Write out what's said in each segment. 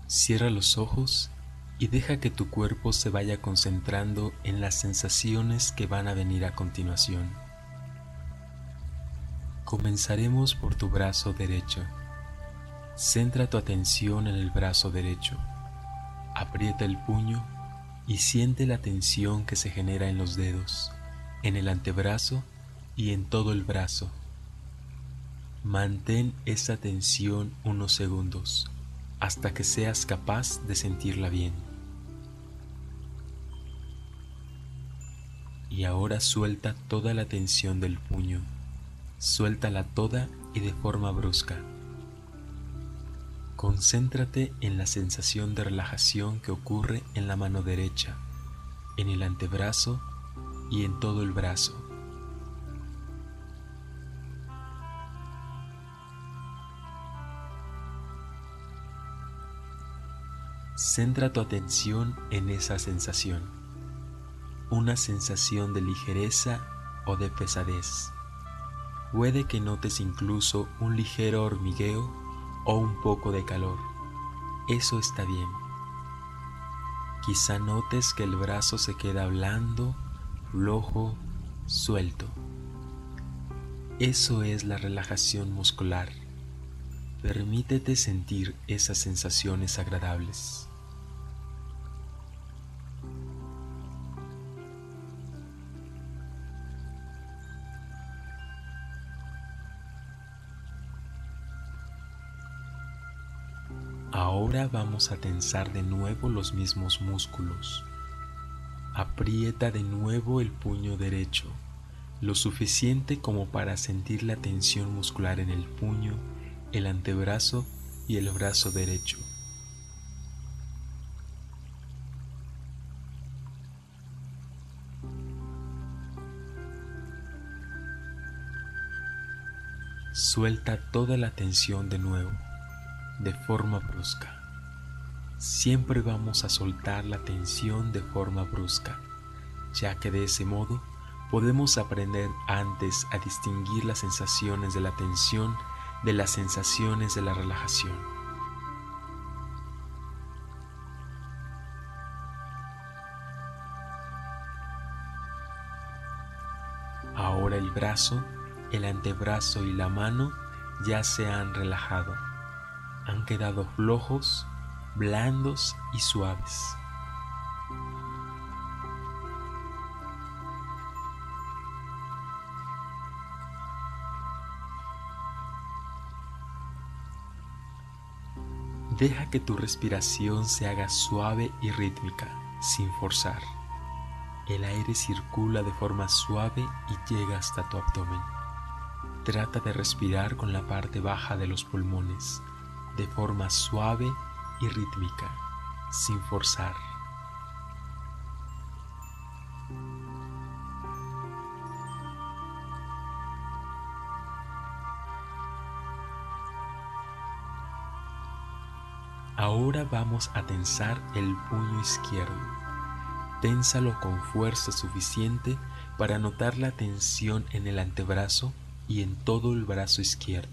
Cierra los ojos y deja que tu cuerpo se vaya concentrando en las sensaciones que van a venir a continuación. Comenzaremos por tu brazo derecho. Centra tu atención en el brazo derecho. Aprieta el puño y siente la tensión que se genera en los dedos, en el antebrazo y en todo el brazo. Mantén esa tensión unos segundos, hasta que seas capaz de sentirla bien. Y ahora suelta toda la tensión del puño. Suéltala toda y de forma brusca. Concéntrate en la sensación de relajación que ocurre en la mano derecha, en el antebrazo y en todo el brazo. Centra tu atención en esa sensación, una sensación de ligereza o de pesadez. Puede que notes incluso un ligero hormigueo o un poco de calor. Eso está bien. Quizá notes que el brazo se queda blando, flojo, suelto. Eso es la relajación muscular. Permítete sentir esas sensaciones agradables. Ahora vamos a tensar de nuevo los mismos músculos. Aprieta de nuevo el puño derecho, lo suficiente como para sentir la tensión muscular en el puño, el antebrazo y el brazo derecho. Suelta toda la tensión de nuevo, de forma brusca. Siempre vamos a soltar la tensión de forma brusca, ya que de ese modo podemos aprender antes a distinguir las sensaciones de la tensión de las sensaciones de la relajación. Ahora el brazo, el antebrazo y la mano ya se han relajado. Han quedado flojos, blandos y suaves. Deja que tu respiración se haga suave y rítmica, sin forzar. El aire circula de forma suave y llega hasta tu abdomen. Trata de respirar con la parte baja de los pulmones, de forma suave y rítmica, sin forzar. Ahora vamos a tensar el puño izquierdo. Ténsalo con fuerza suficiente para notar la tensión en el antebrazo y en todo el brazo izquierdo.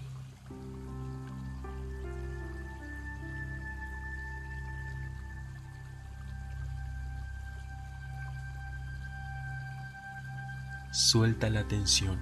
Suelta la tensión.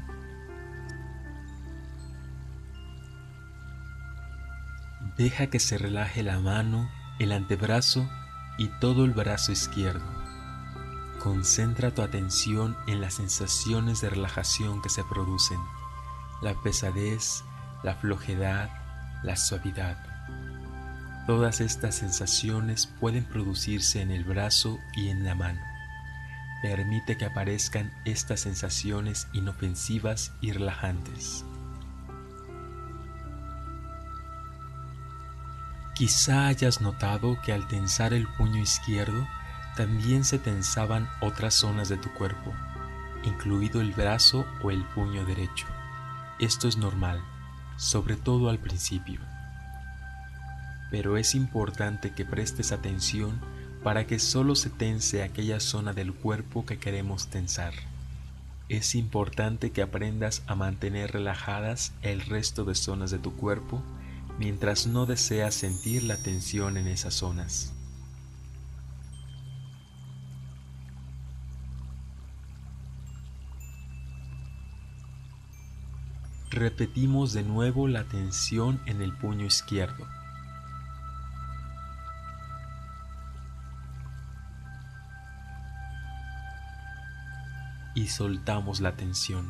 Deja que se relaje la mano, el antebrazo y todo el brazo izquierdo. Concentra tu atención en las sensaciones de relajación que se producen, la pesadez, la flojedad, la suavidad. Todas estas sensaciones pueden producirse en el brazo y en la mano. Permite que aparezcan estas sensaciones inofensivas y relajantes. Quizá hayas notado que al tensar el puño izquierdo, también se tensaban otras zonas de tu cuerpo, incluido el brazo o el puño derecho. Esto es normal, sobre todo al principio. Pero es importante que prestes atención para que solo se tense aquella zona del cuerpo que queremos tensar. Es importante que aprendas a mantener relajadas el resto de zonas de tu cuerpo mientras no deseas sentir la tensión en esas zonas. Repetimos de nuevo la tensión en el puño izquierdo. Y soltamos la tensión.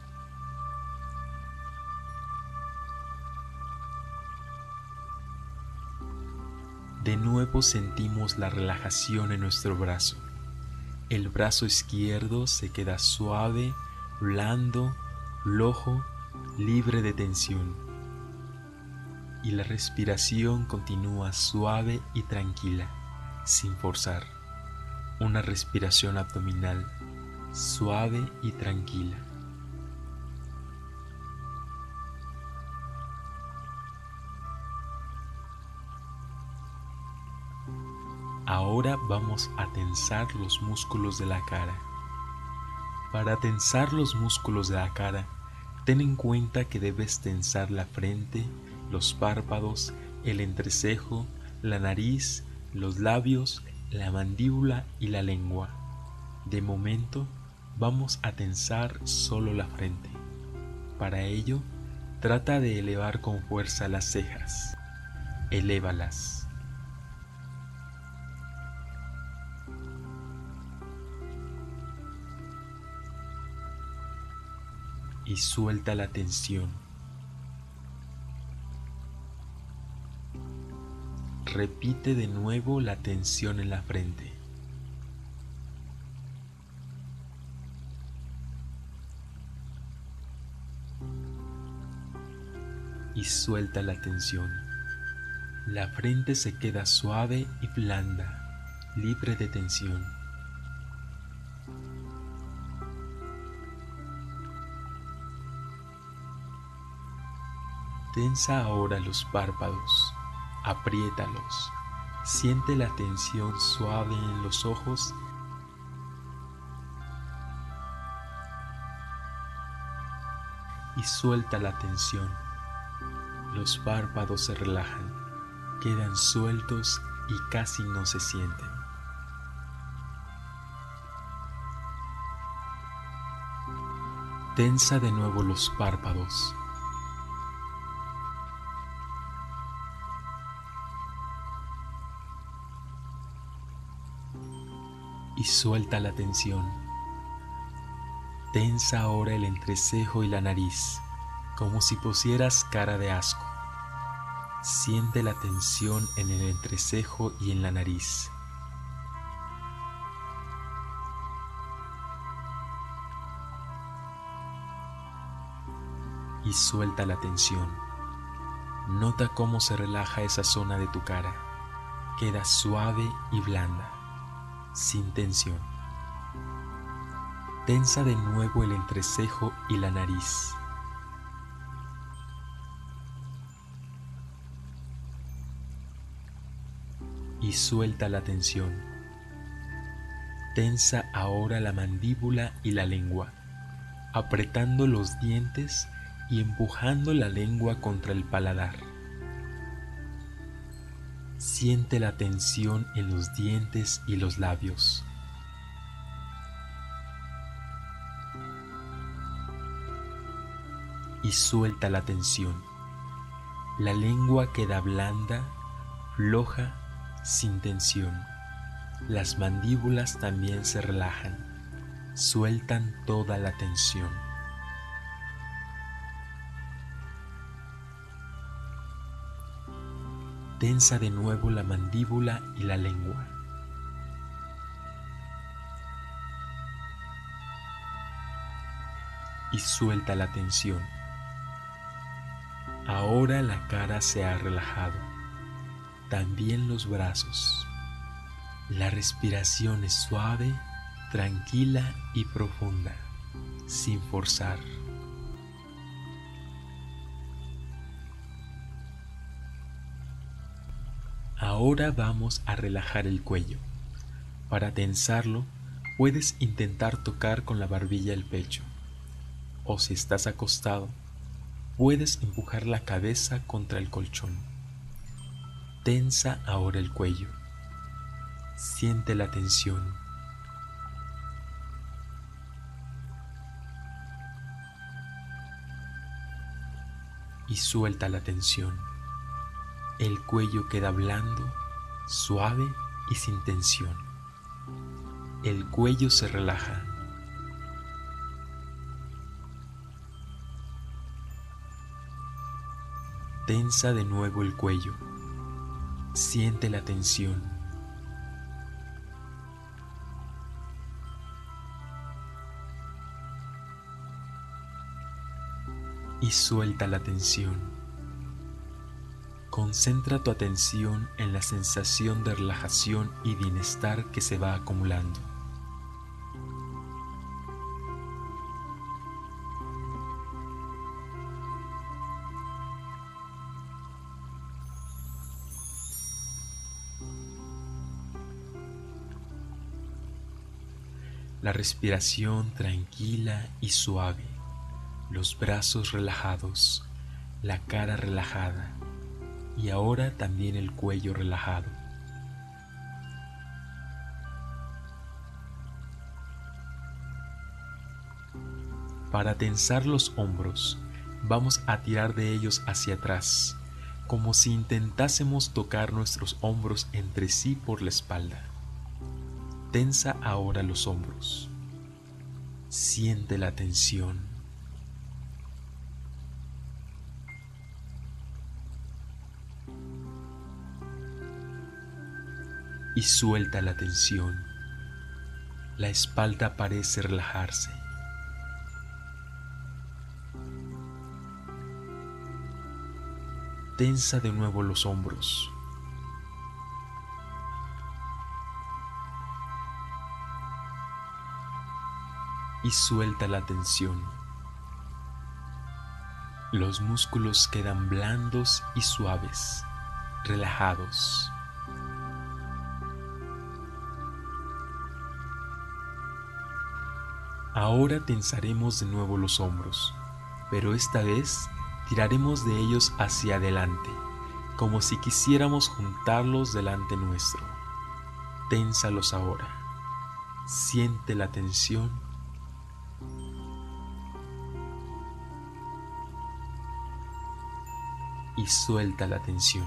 De nuevo sentimos la relajación en nuestro brazo. El brazo izquierdo se queda suave, blando, flojo, libre de tensión. Y la respiración continúa suave y tranquila, sin forzar. Una respiración abdominal, suave y tranquila. Ahora vamos a tensar los músculos de la cara. Para tensar los músculos de la cara, ten en cuenta que debes tensar la frente, los párpados, el entrecejo, la nariz, los labios, la mandíbula y la lengua. De momento, vamos a tensar solo la frente. Para ello, trata de elevar con fuerza las cejas. Elévalas. Y suelta la tensión. Repite de nuevo la tensión en la frente. Y suelta la tensión. La frente se queda suave y blanda, libre de tensión. Tensa ahora los párpados, apriétalos, siente la tensión suave en los ojos y suelta la tensión. Los párpados se relajan, quedan sueltos y casi no se sienten. Tensa de nuevo los párpados. Y suelta la tensión. Tensa ahora el entrecejo y la nariz, como si pusieras cara de asco. Siente la tensión en el entrecejo y en la nariz. Y suelta la tensión. Nota cómo se relaja esa zona de tu cara. Queda suave y blanda, sin tensión. Tensa de nuevo el entrecejo y la nariz. Y suelta la tensión. Tensa ahora la mandíbula y la lengua, apretando los dientes y empujando la lengua contra el paladar. Siente la tensión en los dientes y los labios. Y suelta la tensión. La lengua queda blanda, floja, sin tensión. Las mandíbulas también se relajan, sueltan toda la tensión. Tensa de nuevo la mandíbula y la lengua. Y suelta la tensión. Ahora la cara se ha relajado, también los brazos. La respiración es suave, tranquila y profunda, sin forzar. Ahora vamos a relajar el cuello. Para tensarlo, puedes intentar tocar con la barbilla el pecho, o si estás acostado, Puedes empujar la cabeza contra el colchón. Tensa ahora el cuello. Siente la tensión. Y suelta la tensión. El cuello queda blando, suave y sin tensión. El cuello se relaja. Tensa de nuevo el cuello. Siente la tensión. Y suelta la tensión. Concentra tu atención en la sensación de relajación y bienestar que se va acumulando. La respiración tranquila y suave, los brazos relajados, la cara relajada y ahora también el cuello relajado. Para tensar los hombros, vamos a tirar de ellos hacia atrás, como si intentásemos tocar nuestros hombros entre sí por la espalda. Tensa ahora los hombros. Siente la tensión. Y suelta la tensión. La espalda parece relajarse. Tensa de nuevo los hombros. Y suelta la tensión. Los músculos quedan blandos y suaves, relajados. Ahora tensaremos de nuevo los hombros, pero esta vez tiraremos de ellos hacia adelante, como si quisiéramos juntarlos delante nuestro. Ténsalos ahora. Siente la tensión. Y suelta la tensión.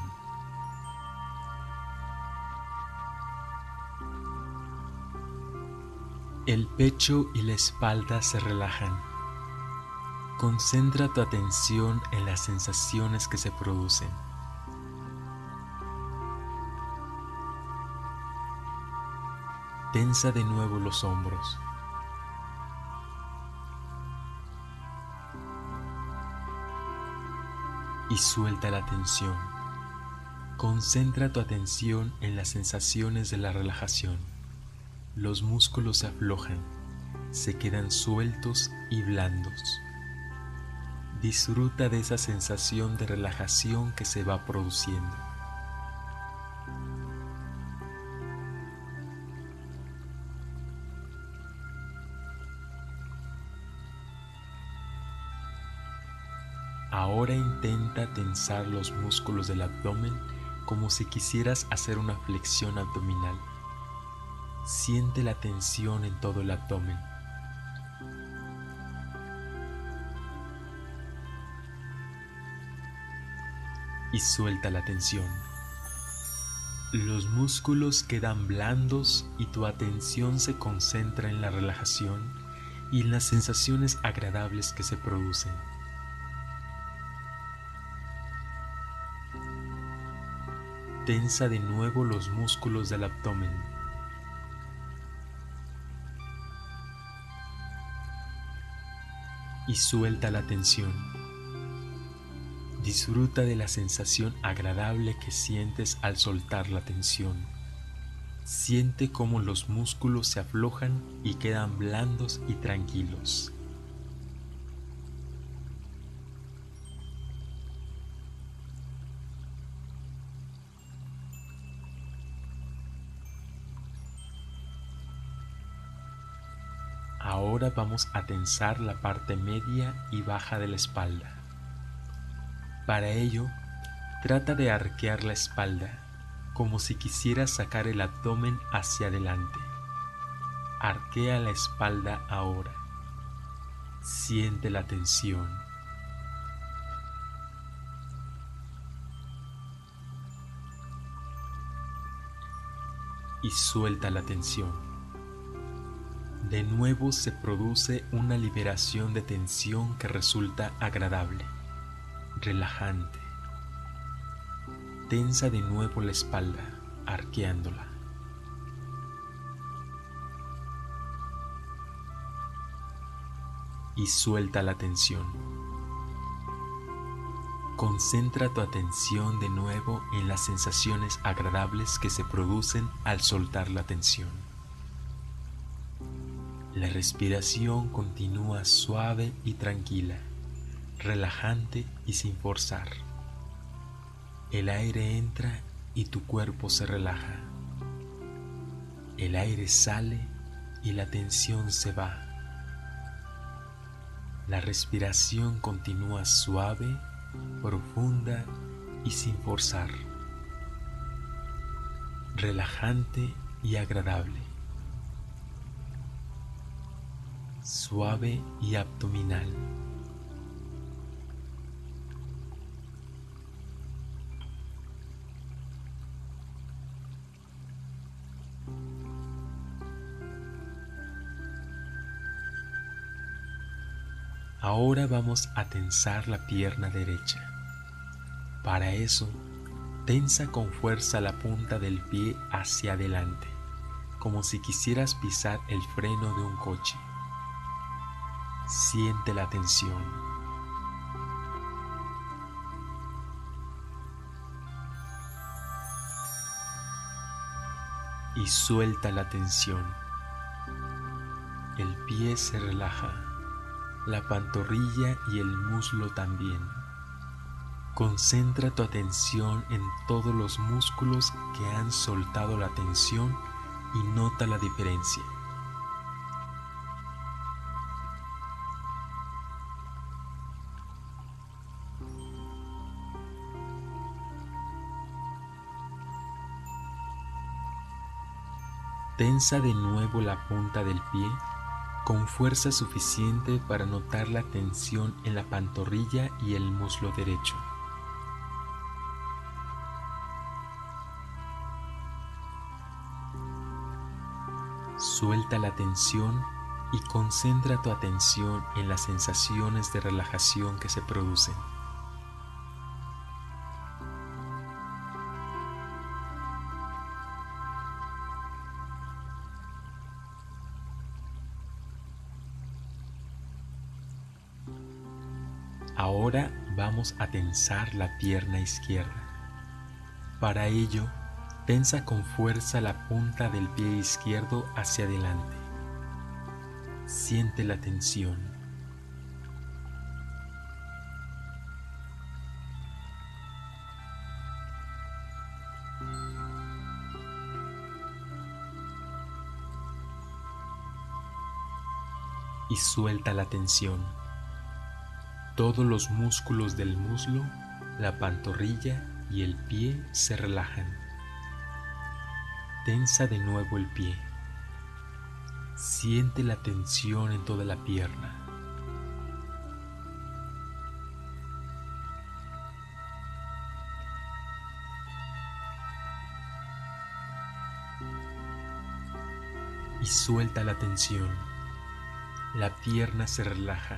El pecho y la espalda se relajan. Concentra tu atención en las sensaciones que se producen. Tensa de nuevo los hombros. Y suelta la tensión. Concentra tu atención en las sensaciones de la relajación. Los músculos se aflojan, se quedan sueltos y blandos. Disfruta de esa sensación de relajación que se va produciendo. Ahora intenta tensar los músculos del abdomen como si quisieras hacer una flexión abdominal. Siente la tensión en todo el abdomen. Y suelta la tensión. Los músculos quedan blandos y tu atención se concentra en la relajación y en las sensaciones agradables que se producen. Tensa de nuevo los músculos del abdomen. Y suelta la tensión. Disfruta de la sensación agradable que sientes al soltar la tensión. Siente cómo los músculos se aflojan y quedan blandos y tranquilos. Ahora vamos a tensar la parte media y baja de la espalda. Para ello, trata de arquear la espalda, como si quisieras sacar el abdomen hacia adelante. Arquea la espalda ahora. Siente la tensión. Y suelta la tensión. De nuevo se produce una liberación de tensión que resulta agradable, relajante. Tensa de nuevo la espalda, arqueándola. Y suelta la tensión. Concentra tu atención de nuevo en las sensaciones agradables que se producen al soltar la tensión. La respiración continúa suave y tranquila, relajante y sin forzar. El aire entra y tu cuerpo se relaja. El aire sale y la tensión se va. La respiración continúa suave, profunda y sin forzar. Relajante y agradable. Suave y abdominal. Ahora vamos a tensar la pierna derecha. Para eso, tensa con fuerza la punta del pie hacia adelante, como si quisieras pisar el freno de un coche. Siente la tensión. Y suelta la tensión. El pie se relaja, la pantorrilla y el muslo también. Concentra tu atención en todos los músculos que han soltado la tensión y nota la diferencia. Tensa de nuevo la punta del pie con fuerza suficiente para notar la tensión en la pantorrilla y el muslo derecho. Suelta la tensión y concentra tu atención en las sensaciones de relajación que se producen. Ahora vamos a tensar la pierna izquierda. Para ello, tensa con fuerza la punta del pie izquierdo hacia adelante. Siente la tensión. Y suelta la tensión. Todos los músculos del muslo, la pantorrilla y el pie se relajan. Tensa de nuevo el pie. Siente la tensión en toda la pierna. Y suelta la tensión. La pierna se relaja.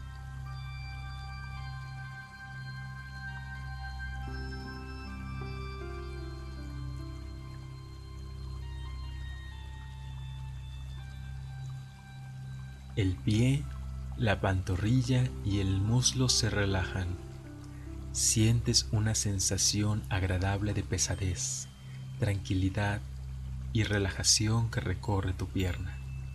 El pie, la pantorrilla y el muslo se relajan. Sientes una sensación agradable de pesadez, tranquilidad y relajación que recorre tu pierna.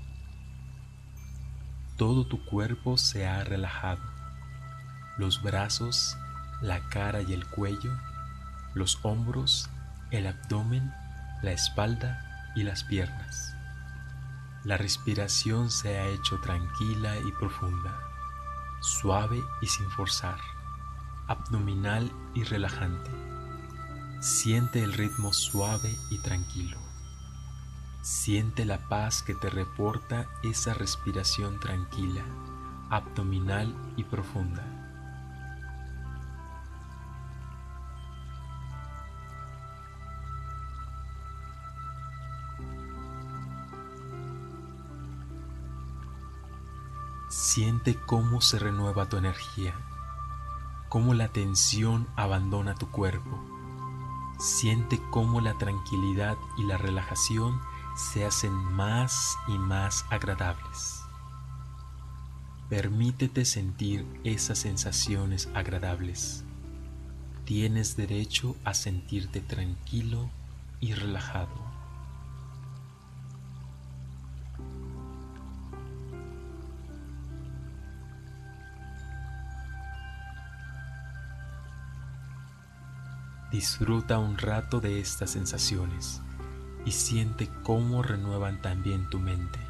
Todo tu cuerpo se ha relajado. Los brazos, la cara y el cuello, los hombros, el abdomen, la espalda y las piernas. La respiración se ha hecho tranquila y profunda, suave y sin forzar. abdominal y relajante. Siente el ritmo suave y tranquilo. Siente la paz que te reporta esa respiración tranquila, abdominal y profunda. Siente cómo se renueva tu energía, cómo la tensión abandona tu cuerpo. Siente cómo la tranquilidad y la relajación se hacen más y más agradables. Permítete sentir esas sensaciones agradables. Tienes derecho a sentirte tranquilo y relajado. Disfruta un rato de estas sensaciones y siente cómo renuevan también tu mente.